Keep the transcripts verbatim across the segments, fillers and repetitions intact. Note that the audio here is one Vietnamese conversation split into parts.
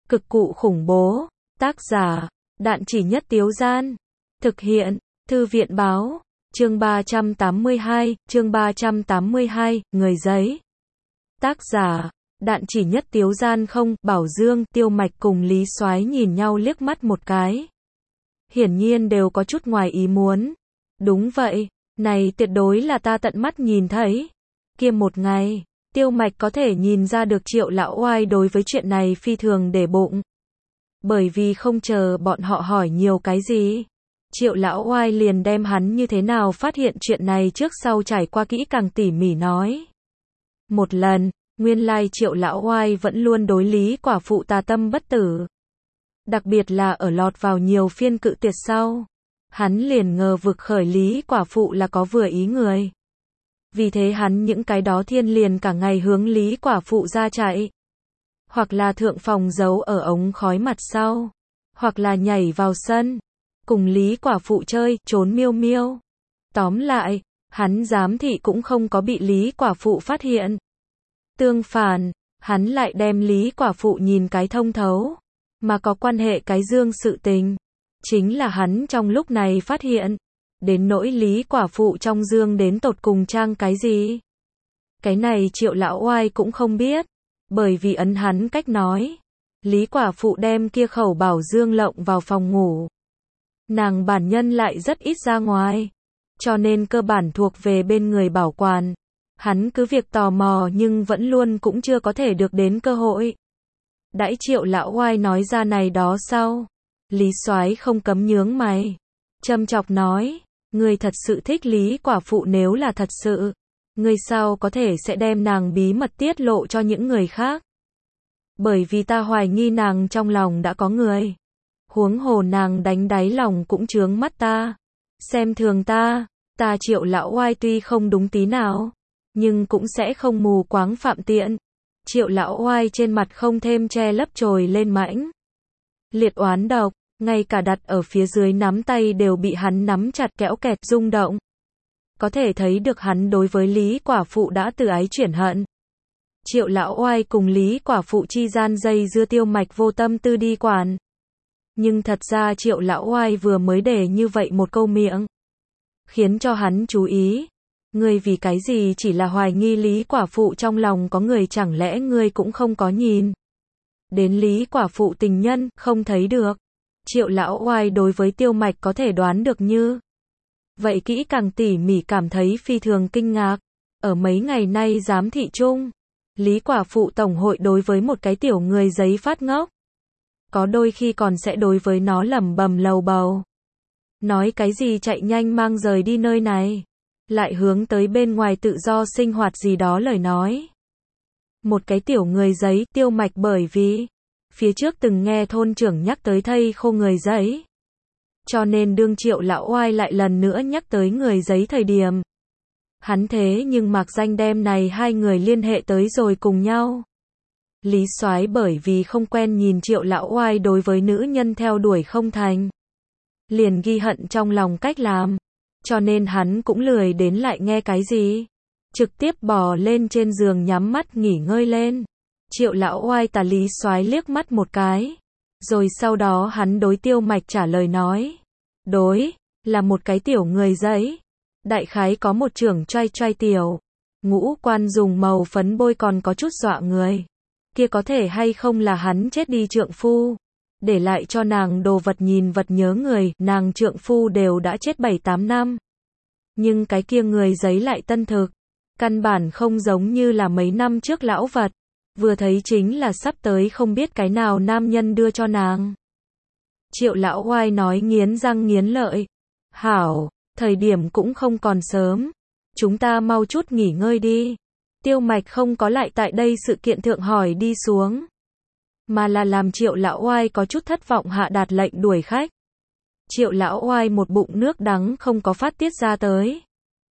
Cực cụ khủng bố. Tác giả, Đạn Chỉ Nhất Tiếu Gian. Thực hiện, Thư viện báo. Chương ba trăm tám mươi hai, chương ba trăm tám mươi hai, người giấy. Tác giả, Đạn Chỉ Nhất Tiếu Gian. Không, Bảo Dương, Tiêu Mạch cùng Lý Soái nhìn nhau liếc mắt một cái. Hiển nhiên đều có chút ngoài ý muốn. Đúng vậy, này tuyệt đối là ta tận mắt nhìn thấy. Kia một ngày, Tiêu Mạch có thể nhìn ra được Triệu lão oai đối với chuyện này phi thường để bụng. Bởi vì không chờ bọn họ hỏi nhiều cái gì, Triệu lão oai liền đem hắn như thế nào phát hiện chuyện này trước sau trải qua kỹ càng tỉ mỉ nói. Một lần, nguyên lai Triệu lão oai vẫn luôn đối Lý quả phụ tà tâm bất tử. Đặc biệt là ở lọt vào nhiều phiên cự tuyệt sau, hắn liền ngờ vực khởi Lý quả phụ là có vừa ý người. Vì thế hắn những cái đó thiên liền cả ngày hướng Lý quả phụ ra chạy. Hoặc là thượng phòng giấu ở ống khói mặt sau. Hoặc là nhảy vào sân. Cùng Lý quả phụ chơi, trốn miêu miêu. Tóm lại, hắn giám thị cũng không có bị Lý quả phụ phát hiện. Tương phản, hắn lại đem Lý quả phụ nhìn cái thông thấu. Mà có quan hệ cái dương sự tình. Chính là hắn trong lúc này phát hiện. Đến nỗi Lý quả phụ trong dương đến tột cùng trang cái gì. Cái này Triệu lão oai cũng không biết. Bởi vì ấn hắn cách nói. Lý quả phụ đem kia khẩu bảo dương lộng vào phòng ngủ. Nàng bản nhân lại rất ít ra ngoài. Cho nên cơ bản thuộc về bên người bảo quản. Hắn cứ việc tò mò nhưng vẫn luôn cũng chưa có thể được đến cơ hội. Đãi Triệu lão oai nói ra này đó sau. Lý Soái không cấm nhướng mày. Châm chọc nói. Ngươi thật sự thích Lý quả phụ, nếu là thật sự, ngươi sao có thể sẽ đem nàng bí mật tiết lộ cho những người khác? Bởi vì ta hoài nghi nàng trong lòng đã có người. Huống hồ nàng đánh đáy lòng cũng chướng mắt ta. Xem thường ta, ta Triệu lão oai tuy không đúng tí nào, nhưng cũng sẽ không mù quáng phạm tiện. Triệu lão oai trên mặt không thêm che lấp trồi lên mãnh liệt oán độc. Ngay cả đặt ở phía dưới nắm tay đều bị hắn nắm chặt kéo kẹt rung động. Có thể thấy được hắn đối với Lý quả phụ đã từ ái chuyển hận. Triệu lão oai cùng Lý quả phụ chi gian dây dưa Tiêu Mạch vô tâm tư đi quản. Nhưng thật ra Triệu lão oai vừa mới để như vậy một câu miệng, khiến cho hắn chú ý. Ngươi vì cái gì chỉ là hoài nghi Lý quả phụ trong lòng có người, chẳng lẽ ngươi cũng không có nhìn đến Lý quả phụ tình nhân, không thấy được? Triệu lão oai đối với Tiêu Mạch có thể đoán được như vậy kỹ càng tỉ mỉ cảm thấy phi thường kinh ngạc. Ở mấy ngày nay giám thị chung, Lý quả phụ tổng hội đối với một cái tiểu người giấy phát ngốc. Có đôi khi còn sẽ đối với nó lẩm bẩm lầu bầu. Nói cái gì chạy nhanh mang rời đi nơi này. Lại hướng tới bên ngoài tự do sinh hoạt gì đó lời nói. Một cái tiểu người giấy, Tiêu Mạch bởi vì phía trước từng nghe thôn trưởng nhắc tới thây khô người giấy. Cho nên đương Triệu lão oai lại lần nữa nhắc tới người giấy thời điểm. Hắn thế nhưng mặc danh đem này hai người liên hệ tới rồi cùng nhau. Lý Soái bởi vì không quen nhìn Triệu lão oai đối với nữ nhân theo đuổi không thành. Liền ghi hận trong lòng cách làm. Cho nên hắn cũng lười đến lại nghe cái gì. Trực tiếp bò lên trên giường nhắm mắt nghỉ ngơi lên. Triệu lão oai tà Lý Soái liếc mắt một cái. Rồi sau đó hắn đối Tiêu Mạch trả lời nói. Đối, là một cái tiểu người giấy. Đại khái có một trưởng trai trai tiểu. Ngũ quan dùng màu phấn bôi còn có chút dọa người. Kia có thể hay không là hắn chết đi trượng phu. Để lại cho nàng đồ vật nhìn vật nhớ người, nàng trượng phu đều đã chết bảy tám năm. Nhưng cái kia người giấy lại tân thực. Căn bản không giống như là mấy năm trước lão vật. Vừa thấy chính là sắp tới không biết cái nào nam nhân đưa cho nàng. Triệu lão oai nói nghiến răng nghiến lợi. Hảo, thời điểm cũng không còn sớm. Chúng ta mau chút nghỉ ngơi đi. Tiêu Mạch không có lại tại đây sự kiện thượng hỏi đi xuống. Mà là làm Triệu lão oai có chút thất vọng hạ đạt lệnh đuổi khách. Triệu lão oai một bụng nước đắng không có phát tiết ra tới.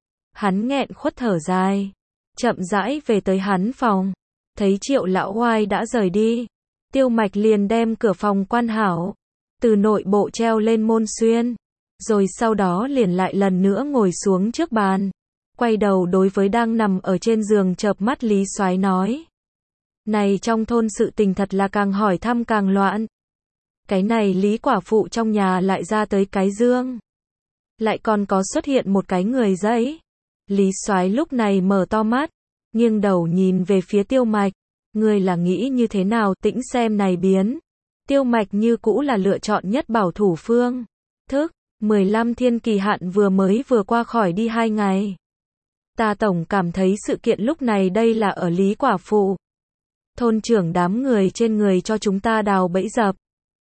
Hắn nghẹn khuất thở dài. Chậm rãi về tới hắn phòng. Thấy Triệu lão oai đã rời đi. Tiêu Mạch liền đem cửa phòng quan hảo. Từ nội bộ treo lên môn xuyên. Rồi sau đó liền lại lần nữa ngồi xuống trước bàn. Quay đầu đối với đang nằm ở trên giường chợp mắt Lý Soái nói. Này trong thôn sự tình thật là càng hỏi thăm càng loạn. Cái này Lý quả phụ trong nhà lại ra tới cái dương. Lại còn có xuất hiện một cái người giấy. Lý Soái lúc này mở to mắt, nghiêng đầu nhìn về phía Tiêu Mạch. Ngươi là nghĩ như thế nào, tĩnh xem này biến. Tiêu Mạch như cũ là lựa chọn nhất bảo thủ phương thức. mười lăm thiên kỳ hạn vừa mới vừa qua khỏi đi hai ngày. Ta tổng cảm thấy sự kiện lúc này đây là ở Lý quả phụ. Thôn trưởng đám người trên người cho chúng ta đào bẫy dập.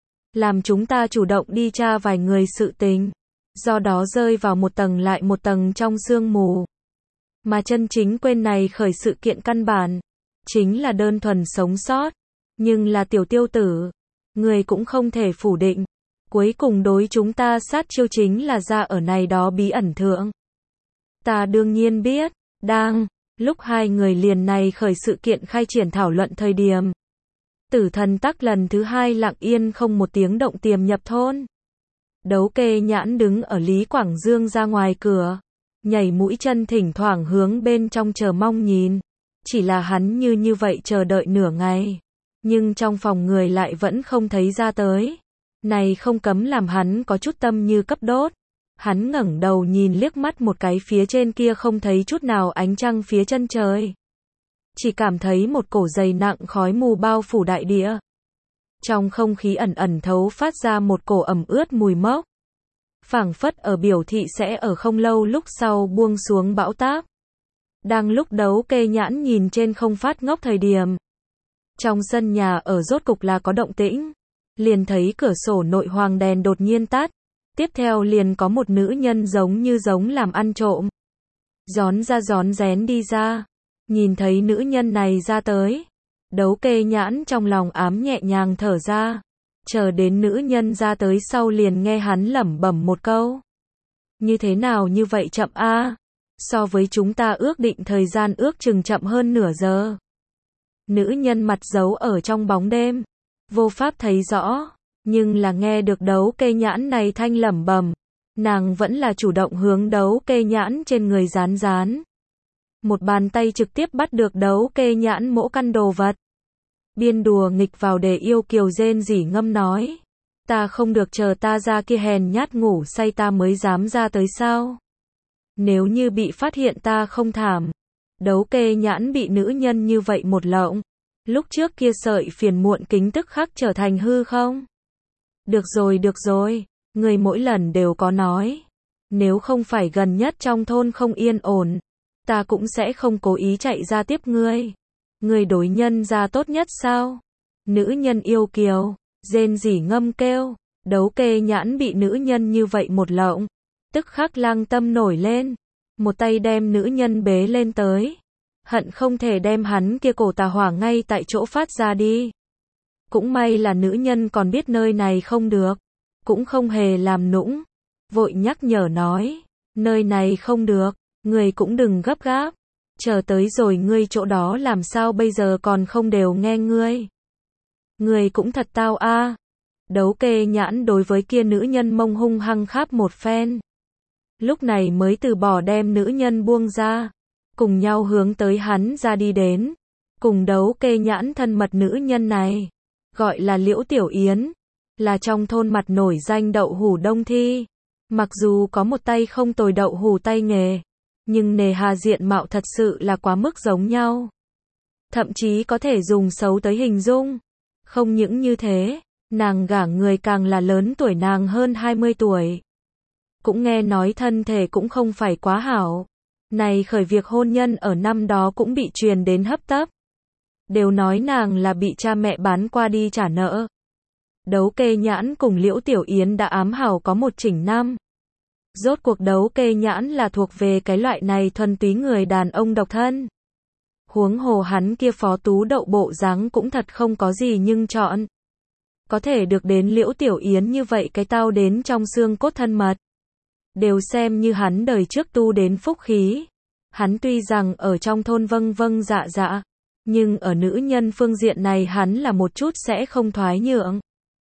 Làm chúng ta chủ động đi tra vài người sự tình. Do đó rơi vào một tầng lại một tầng trong sương mù. Mà chân chính quên này khởi sự kiện căn bản. Chính là đơn thuần sống sót. Nhưng là tiểu tiêu tử. Người cũng không thể phủ định. Cuối cùng đối chúng ta sát chiêu chính là ra ở này đó bí ẩn thượng. Ta đương nhiên biết. Đang. Lúc hai người liền này khởi sự kiện khai triển thảo luận thời điểm. Tử thần tắc lần thứ hai lặng yên không một tiếng động tiềm nhập thôn. Đấu Kê Nhãn đứng ở Lý Quảng Dương ra ngoài cửa. Nhảy mũi chân thỉnh thoảng hướng bên trong chờ mong nhìn. Chỉ là hắn như như vậy chờ đợi nửa ngày. Nhưng trong phòng người lại vẫn không thấy ra tới. Này không cấm làm hắn có chút tâm như cấp đốt. Hắn ngẩng đầu nhìn liếc mắt một cái phía trên kia không thấy chút nào ánh trăng phía chân trời. Chỉ cảm thấy một cổ dày nặng khói mù bao phủ đại địa. Trong không khí ẩn ẩn thấu phát ra một cổ ẩm ướt mùi mốc. Phảng phất ở biểu thị sẽ ở không lâu lúc sau buông xuống bão táp. Đang lúc Đấu Kê Nhãn nhìn trên không phát ngốc thời điểm. Trong sân nhà ở rốt cục là có động tĩnh. Liền thấy cửa sổ nội hoàng đèn đột nhiên tắt. Tiếp theo liền có một nữ nhân giống như giống làm ăn trộm. Gión ra gión rén đi ra. Nhìn thấy nữ nhân này ra tới. Đấu Kê Nhãn trong lòng ám nhẹ nhàng thở ra. Chờ đến nữ nhân ra tới sau liền nghe hắn lẩm bẩm một câu. Như thế nào như vậy chậm a? So với chúng ta ước định thời gian ước chừng chậm hơn nửa giờ. Nữ nhân mặt giấu ở trong bóng đêm. Vô pháp thấy rõ. Nhưng là nghe được Đấu Kê Nhãn này thanh lẩm bẩm. Nàng vẫn là chủ động hướng Đấu Kê Nhãn trên người dán dán. Một bàn tay trực tiếp bắt được Đấu Kê Nhãn mỗ căn đồ vật. Biên đùa nghịch vào để yêu kiều rên rỉ ngâm nói. Ta không được chờ ta ra kia hèn nhát ngủ say ta mới dám ra tới sao. Nếu như bị phát hiện ta không thảm. Đấu Kê Nhãn bị nữ nhân như vậy một lộng. Lúc trước kia sợi phiền muộn kính tức khắc trở thành hư không? Được rồi được rồi, người mỗi lần đều có nói. Nếu không phải gần nhất trong thôn không yên ổn. Ta cũng sẽ không cố ý chạy ra tiếp ngươi. Ngươi đối nhân ra tốt nhất sao? Nữ nhân yêu kiều, rên rỉ ngâm kêu. Đấu Kê Nhãn bị nữ nhân như vậy một lộng. Tức khắc lang tâm nổi lên. Một tay đem nữ nhân bế lên tới. Hận không thể đem hắn kia cổ tà hỏa ngay tại chỗ phát ra đi. Cũng may là nữ nhân còn biết nơi này không được. Cũng không hề làm nũng. Vội nhắc nhở nói. Nơi này không được. Người cũng đừng gấp gáp. Chờ tới rồi ngươi chỗ đó làm sao bây giờ còn không đều nghe ngươi. Ngươi cũng thật tao a. Đấu Kê Nhãn đối với kia nữ nhân mông hung hăng kháp một phen. Lúc này mới từ bỏ đem nữ nhân buông ra. Cùng nhau hướng tới hắn ra đi đến. Cùng Đấu Kê Nhãn thân mật nữ nhân này. Gọi là Liễu Tiểu Yến. Là trong thôn mặt nổi danh đậu hủ đông thi. Mặc dù có một tay không tồi đậu hủ tay nghề. Nhưng nề hà diện mạo thật sự là quá mức giống nhau. Thậm chí có thể dùng xấu tới hình dung. Không những như thế, nàng gả người càng là lớn tuổi nàng hơn hai mươi tuổi. Cũng nghe nói thân thể cũng không phải quá hảo. Này khởi việc hôn nhân ở năm đó cũng bị truyền đến hấp tấp. Đều nói nàng là bị cha mẹ bán qua đi trả nợ. Đấu Kê Nhãn cùng Liễu Tiểu Yến đã ám hảo có một chỉnh năm. Rốt cuộc Đấu Kê Nhãn là thuộc về cái loại này thuần túy người đàn ông độc thân. Huống hồ hắn kia phó tú đậu bộ dáng cũng thật không có gì nhưng chọn. Có thể được đến Liễu Tiểu Yến như vậy cái tao đến trong xương cốt thân mật. Đều xem như hắn đời trước tu đến phúc khí. Hắn tuy rằng ở trong thôn vâng vâng dạ dạ. Nhưng ở nữ nhân phương diện này hắn là một chút sẽ không thoái nhượng.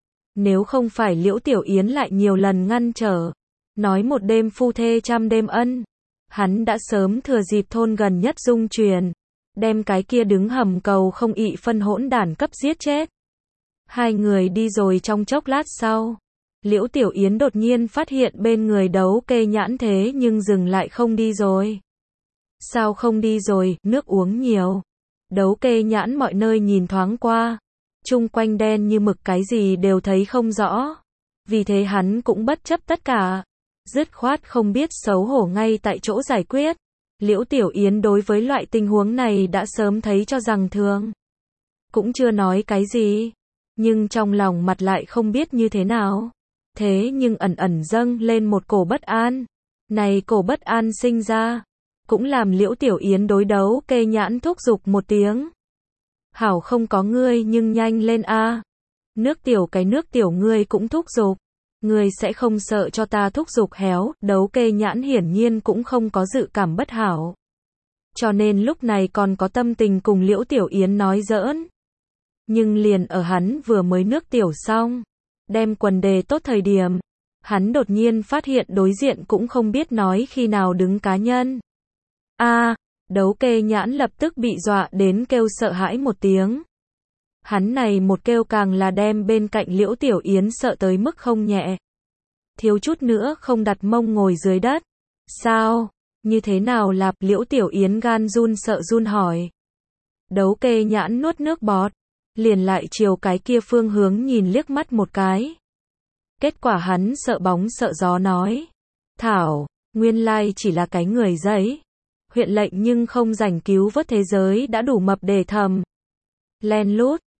Nếu không phải Liễu Tiểu Yến lại nhiều lần ngăn trở. Nói một đêm phu thê trăm đêm ân. Hắn đã sớm thừa dịp thôn gần nhất dung truyền. đem cái kia đứng hầm cầu không ị phân hỗn đản cấp giết chết. Hai người đi rồi trong chốc lát sau, Liễu Tiểu Yến đột nhiên phát hiện bên người Đấu Kê Nhãn thế nhưng dừng lại không đi rồi. Sao không đi rồi, nước uống nhiều. Đấu Kê Nhãn mọi nơi nhìn thoáng qua, chung quanh đen như mực cái gì đều thấy không rõ. Vì thế hắn cũng bất chấp tất cả, dứt khoát không biết xấu hổ ngay tại chỗ giải quyết. Liễu Tiểu Yến đối với loại tình huống này đã sớm thấy cho rằng thường, cũng chưa nói cái gì, nhưng trong lòng mặt lại không biết như thế nào. Thế nhưng ẩn ẩn dâng lên một cổ bất an. Này cổ bất an sinh ra, cũng làm Liễu Tiểu Yến đối Đấu Kê Nhãn thúc giục một tiếng. Hảo không có ngươi nhưng nhanh lên a. Nước tiểu cái nước tiểu ngươi cũng thúc giục. Ngươi sẽ không sợ cho ta thúc giục héo. Đấu Kê Nhãn hiển nhiên cũng không có dự cảm bất hảo, cho nên lúc này còn có tâm tình cùng Liễu Tiểu Yến nói giỡn. Nhưng liền ở hắn vừa mới nước tiểu xong, đem quần đề tốt thời điểm, hắn đột nhiên phát hiện đối diện cũng không biết nói khi nào đứng cá nhân. A, Đấu Kê Nhãn lập tức bị dọa đến kêu sợ hãi một tiếng. Hắn này một kêu càng là đem bên cạnh Liễu Tiểu Yến sợ tới mức không nhẹ. Thiếu chút nữa không đặt mông ngồi dưới đất. Sao? Như thế nào lạp? Liễu Tiểu Yến gan run sợ run hỏi. Đấu Kê Nhãn nuốt nước bọt, liền lại chiều cái kia phương hướng nhìn liếc mắt một cái. Kết quả hắn sợ bóng sợ gió nói. Thảo, nguyên lai chỉ là cái người giấy. Huyện lệnh nhưng không rảnh cứu vớt thế giới đã đủ mập để thầm. Len lút,